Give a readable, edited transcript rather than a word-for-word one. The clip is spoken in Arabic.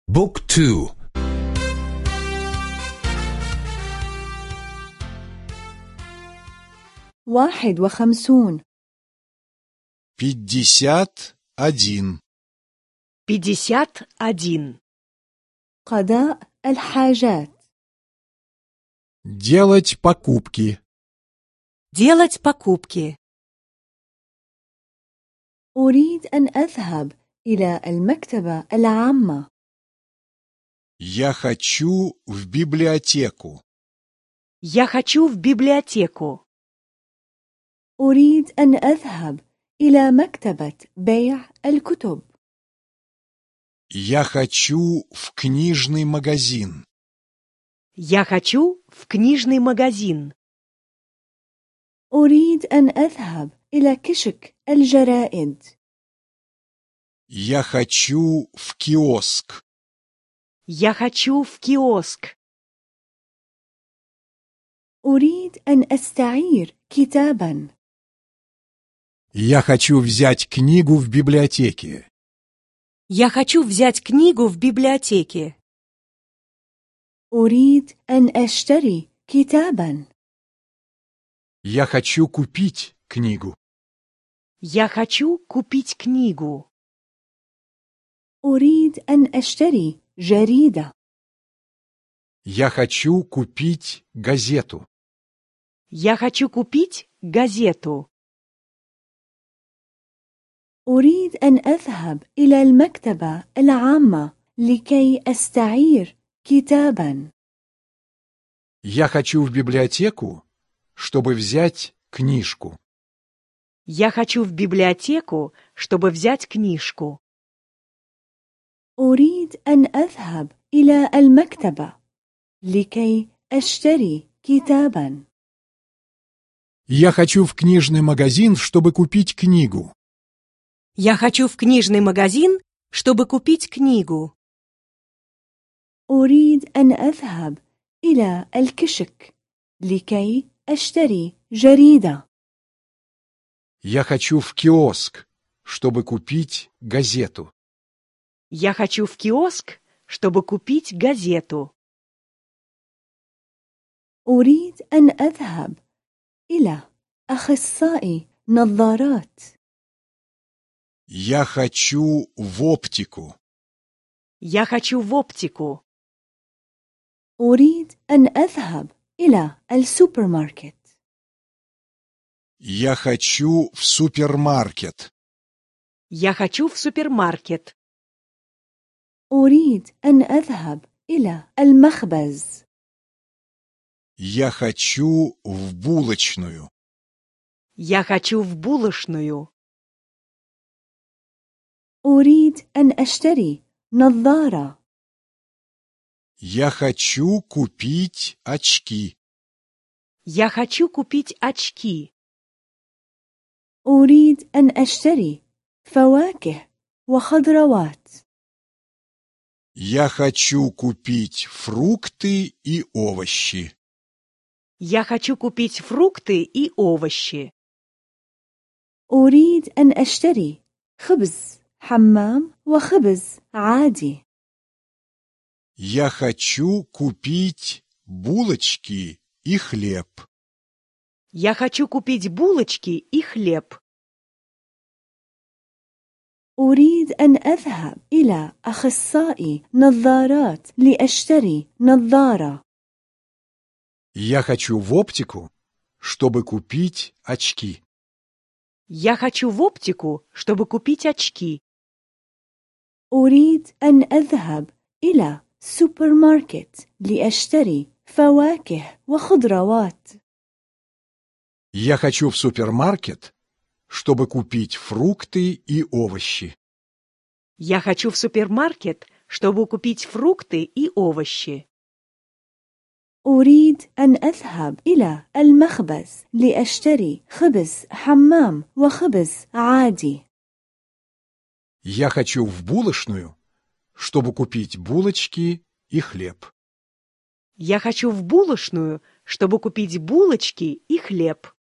بوك تو. 51. 51. 51. قضاء الحاجات. Делать покупки. Делать покупки. أريد أن أذهب إلى المكتبة العامة. Я хочу в библиотеку. Я хочу в библиотеку. أريد أن أذهب إلى مكتبة بيع الكتب. Я хочу в книжный магазин. Я хочу в книжный магазин. أريد أن أذهب إلى كشك الجرائد. Я хочу в киоск. Я хочу в киоск. أريد أن أستعير كتابا. Я хочу взять книгу в библиотеке. Я хочу взять книгу в библиотеке. أريد أن أشتري كتابا. Я хочу купить книгу. Я хочу купить книгу. أريد أن أشتري جريدة. Я хочу купить газету. Я хочу купить газету. أريد أن أذهب إلى المكتبة العامة لكي أستعير كتابا. Я хочу в библиотеку, чтобы взять книжку. Я хочу в библиотеку, чтобы взять книжку. أريد أن أذهب إلى المكتبة لكي أشتري كتابا. Я хочу в книжный магазин, чтобы купить книгу. Я хочу в книжный магазин, чтобы купить книгу. أريد أن أذهب إلى الكشك لكي أشتري جريدة. Я хочу в киоск, чтобы купить газету. Я хочу в киоск, чтобы купить газету. أريد أن أذهب إلى أخصائي نظارات. Я хочу в оптику. Я хочу в оптику. أريد أن أذهب إلى السوبر ماركت. Я хочу в супермаркет. Я хочу в супермаркет. أريد أن أذهب إلى المخبز. Я хочу в булочную. Я хочу в булочную. أريد أن أشتري نظارة. Я хочу купить очки. Я хочу купить очки. أريد أن أشتري فواكه وخضروات. Я хочу купить фрукты и овощи. Я хочу купить фрукты и овощи. أريد أن أشتري خبز حمام وخبز عادي. Я хочу купить булочки и хлеб. Я хочу купить булочки и хлеб. أريد أن أذهب إلى أخصائي نظارات لأشتري نظارة. Я хочу в оптику, чтобы купить очки. Я хочу в оптику, чтобы купить очки. أريد أن أذهب إلى سوبر ماركت لأشتري فواكه وخضروات. Я хочу в супермаркет, чтобы купить фрукты и овощи. Я хочу в супермаркет, чтобы купить фрукты и овощи. أريد أن أذهب إلى المخبز لأشتري خبز حمام وخبز عادي. Я хочу в булочную, чтобы купить булочки и хлеб. Я хочу в булочную, чтобы купить булочки и хлеб.